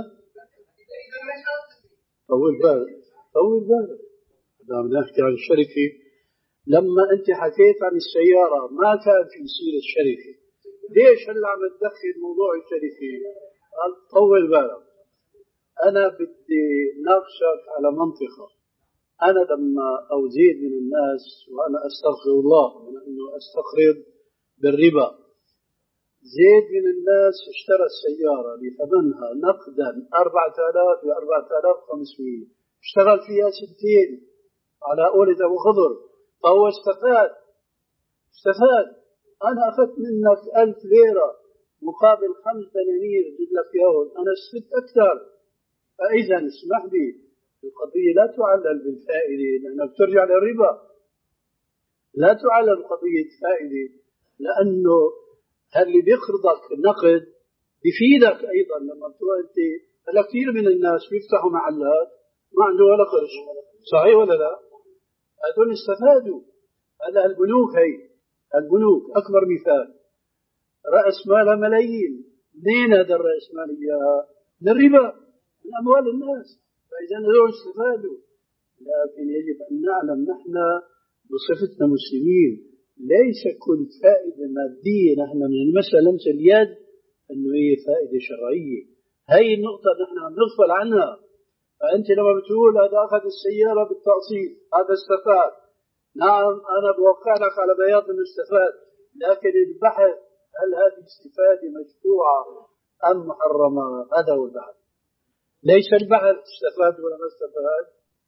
طول بالك طول بالك دام نحكي عن الشركة لما أنت حكيت عن السيارة ما كان في سيرة الشركة ليش هلا عم تدخل موضوع الشركة؟ طول بالك أنا بدي ناقشك على منطقة أنا لما أزيد من الناس وأنا أستغفر الله من أنه أستقرض بالربا زيد من الناس اشترى السيارة لثمنها نقدا أربعة آلاف وأربعة آلاف وخمسمية اشتغل فيها سنتين على قولة أبو خضر فهو استفاد استفاد أنا أخذت منك ألف ليرة مقابل خمس دنانير جد لك ياهل أنا استفدت أكثر. فإذا اسمح لي القضية لا تعلل بالفائدة لأنها بترجع للربا لا تعلل قضية فائدة لأنه اللي بيقرضك نقد بيفيدك أيضا لما تروح أنت هلا كثير من الناس بيفتحوا محلات ما عنده ولا قرش صحيح ولا لا؟ هذول استفادوا. هذا البنوك هي البنوك أكبر مثال رأس مالها ملايين منين هذا الرأس مال إياها؟ من الربا من أموال الناس فإذا هذول استفادوا. لكن يجب أن نعلم نحن بصفتنا مسلمين ليس كل فائدة مادية نحن من المسألة لمس اليد أنه هي فائدة شرعية. هاي النقطة نحن عم نغفل عنها. فأنت لما بتقول هذا أخذ السيارة بالتقسيط هذا استفاد نعم أنا بوقع لك على بياض أنه استفاد لكن البحث هل هذه الاستفادة مشروعة أم محرمة هذا هو البحث ليس البحث استفاد ولا ما استفاد.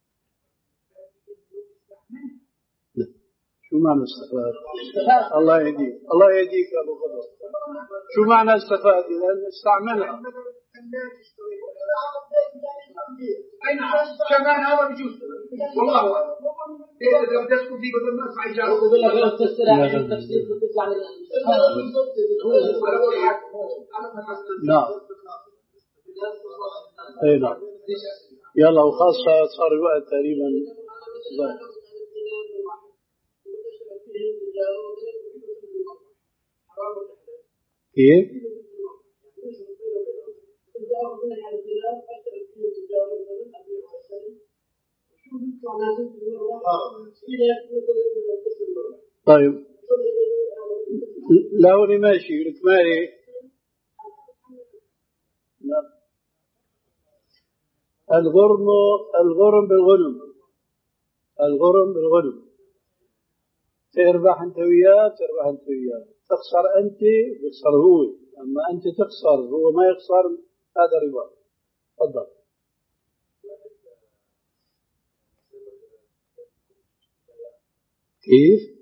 شو معنى استفاد؟ الله يهديك الله يهديك يا أبو خضر شو معنى استفاد؟ لأن استعملها أين كمان هذا بجوز والله إذا بدك تكون في بدل ما أسمع إجابة يقول لك لو تسترع عن التفسير بتطلع من نعم اي نعم يلا وخاصة صار الوقت تقريبا كيف؟ طيب لا هو ماشي يقولك مالي. الغرم الغرم بالغنم، الغرم بالغنم، تربح انت وياه تربح انت وياه، تخسر انت بيخسر هو، اما انت تخسر هو ما يخسر، هذا ربا. تفضل. كيف؟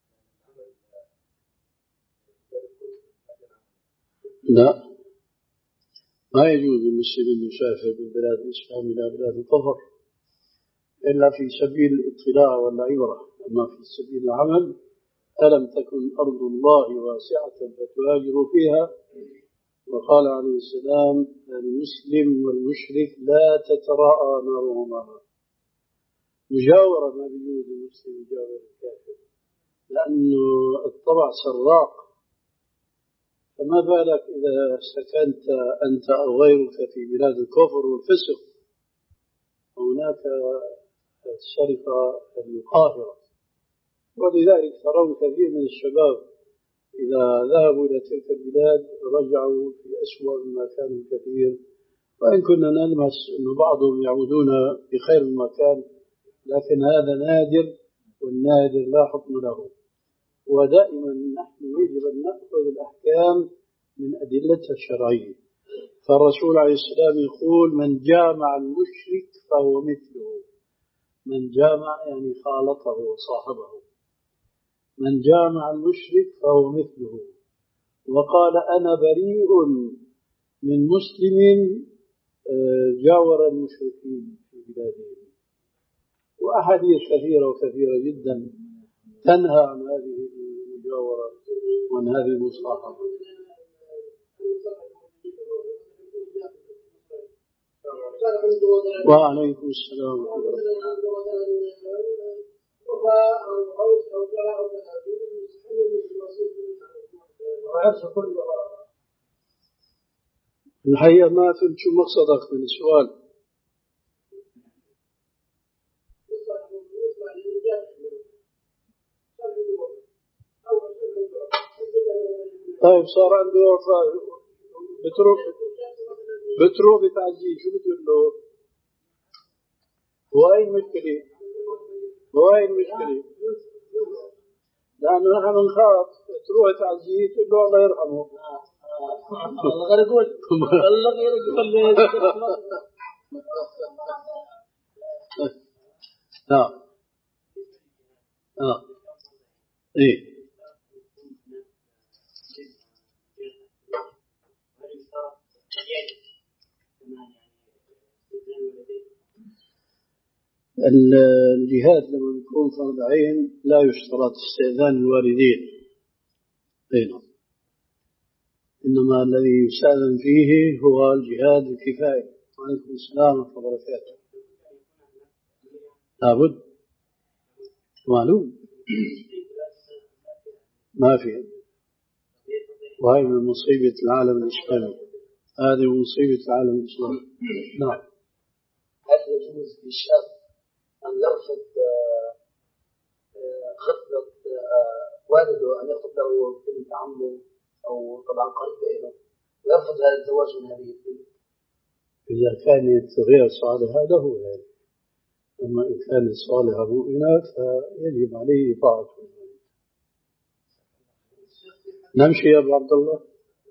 لا ما يجوز للمسلم أن يسافر من بلاد الإسلام إلى بلاد الكفر إلا في سبيل الاطلاع والعبرة، أما في سبيل العمل ألم تكن أرض الله واسعة فتهاجروا فيها. وقال عليه السلام: المسلم والمشرك لا تتراءى نارهما. مجاورة ما بيجوز المسلم يجاور الكافر، لأنه الطبع سراق، فما بالك إذا سكنت أنت أو غيرك في بلاد الكفر والفسق، هناك السرقة القاهرة. ولذلك ترون كثير من الشباب إذا ذهبوا إلى تلك البلاد رجعوا في أسوأ مما كانوا كثير، وإن كنا نلمس أن بعضهم يعودون بخير مما كان، لكن هذا نادر، والنادر لا حكم له. ودائما نحن يجب أن نأخذ الأحكام من أدلتها الشرعية. فالرسول عليه السلام يقول: من جامع المشرك فهو مثله. من جامع يعني خالطه وصاحبه، من جامع المشرك فهو مثله. وقال: أنا بريء من مسلم جاور المشركين في بلادهم. وأحاديث كثيرة وكثيرة جدا تنهى عن هذه المجاورة وعن هذه المصاحبة. وعليكم السلام ورحمة الله. الحقيقة ما فهمت شو مقصدك من السؤال. طيب صار عنده وفاة بتروح بتروح بتعزيه، شو بتقول له؟ هو أي مشكلة؟ هو أي مشكلة؟ لأنه نحن نخاف تروح تعزيه تقول له الله يرحمه. الله غير يقول الله غير يقول نعم نعم إيه الجهاد لما يكون فرض عين لا يشترط استئذان الوالدين، إنما الذي يستأذن فيه هو الجهاد الكفاية. وعليكم السلام ورحمة الله وبركاته. لابد معلوم ما في، وهي من مصيبة العالم الإسلامي، هذه مصيبة العالم الإسلامي. نعم. هل يجوز للشاب أن يرفض خطبة والده، أن يخطب له بنت عمه أو طبعا قريبة له، ويرفض هذا الزواج من هذه البنت؟ إذا كانت غير صالحة له يعني، أما إن كانت صالحة مؤمنة فيجب عليه طاعته. نمشي يا أبو عبد الله.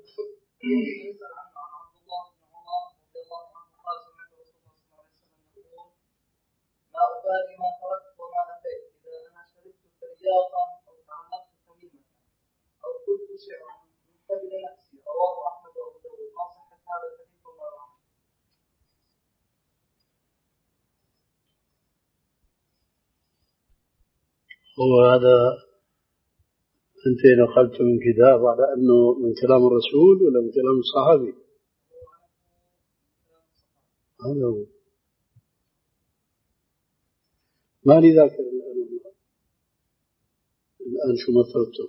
ما أبالي ما تركت وما أتيت، إذا أنا شربت ترياقا أو تعلقت تميمة أو قلت شعرا من قبل نفسي، رواه أحمد وأبو داود. ما صحة هذا الحديث وما رواه؟ هو هذا أنت نقلت من كتاب على أنه من كلام الرسول ولا من كلام الصحابي؟ هذا هو. ما لي ذاكر الآن الآن شو مثلته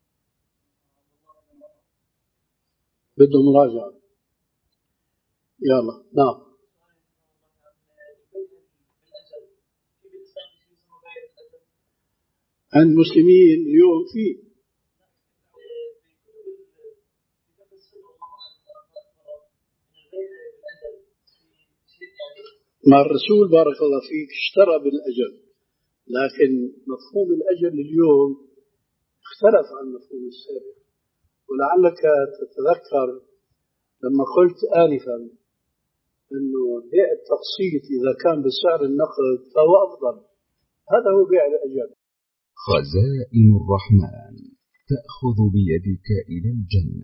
بده مراجعة. يلا نعم. عند المسلمين اليوم في مع الرسول بارك الله فيك اشترى بالأجل، لكن مفهوم الأجل اليوم اختلف عن مفهوم السابق. ولعلك تتذكر لما قلت آنفا أنه بيع التقسيط إذا كان بسعر النقد فهو أفضل، هذا هو بيع الأجل. خزائن الرحمن تأخذ بيدك إلى الجنة.